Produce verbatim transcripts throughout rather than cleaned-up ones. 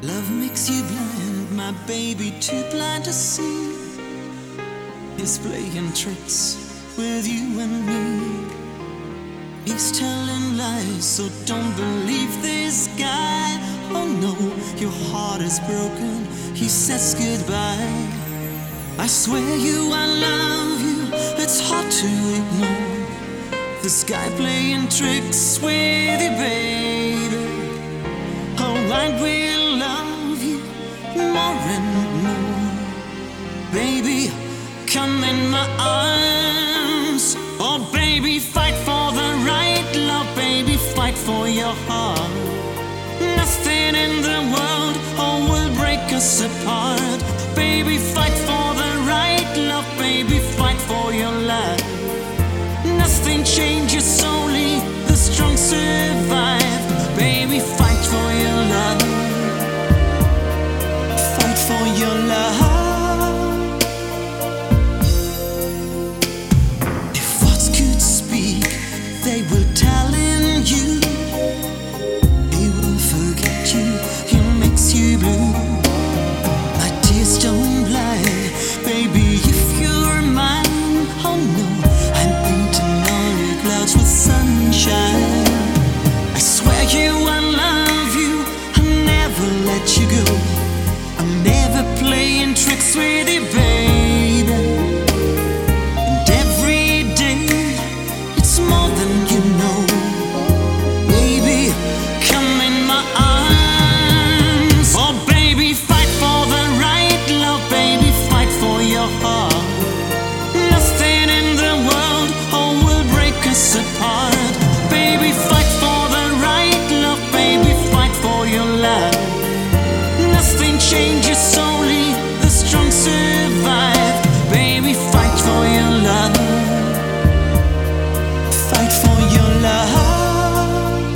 Love makes you blind, my baby, too blind to see. He's playing tricks with you and me. He's telling lies, so don't believe this guy. Oh no, your heart is broken, he says goodbye. I swear you, I love you, it's hard to ignore. This guy playing tricks with you, baby. Oh, I will love you more and more. Baby, come in my arms. Oh, baby, fight for the right love. Baby, fight for your heart. Nothing in the world, oh, will break us apart. Baby, fight for the right love. Baby, fight for your life. Nothing changes, only the strong survive. Baby, fight for your love. Fight for your love. If words could speak, they will tell in you. He will forget you, he makes you blue. My tears don't lie, baby, if you're mine. Oh no, I'm painting all your clouds with sunshine. I swear you, I love you, I'll never let you go. I'm never playing tricks with you, baby. And every day, it's more than you know. Baby, come in my arms. Oh, baby, fight for the right love. Baby, fight for your heart. Nothing in the world, oh, will break us apart. Baby, fight for the right love. Baby, fight for your life. Nothing changes, only the strong survive. Baby, fight for your love. Fight for your love.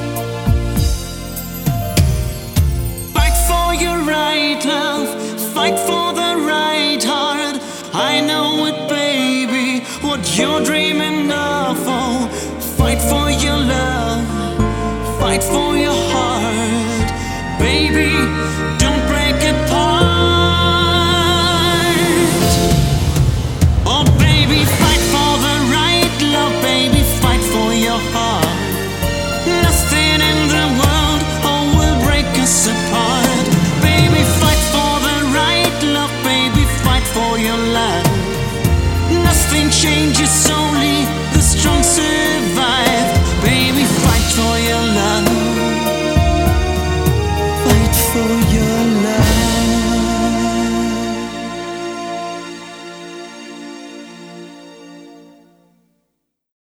Fight for your right love. Fight for the right heart. I know it, baby, what you're dreaming of. Oh, fight for your love. Fight for your heart.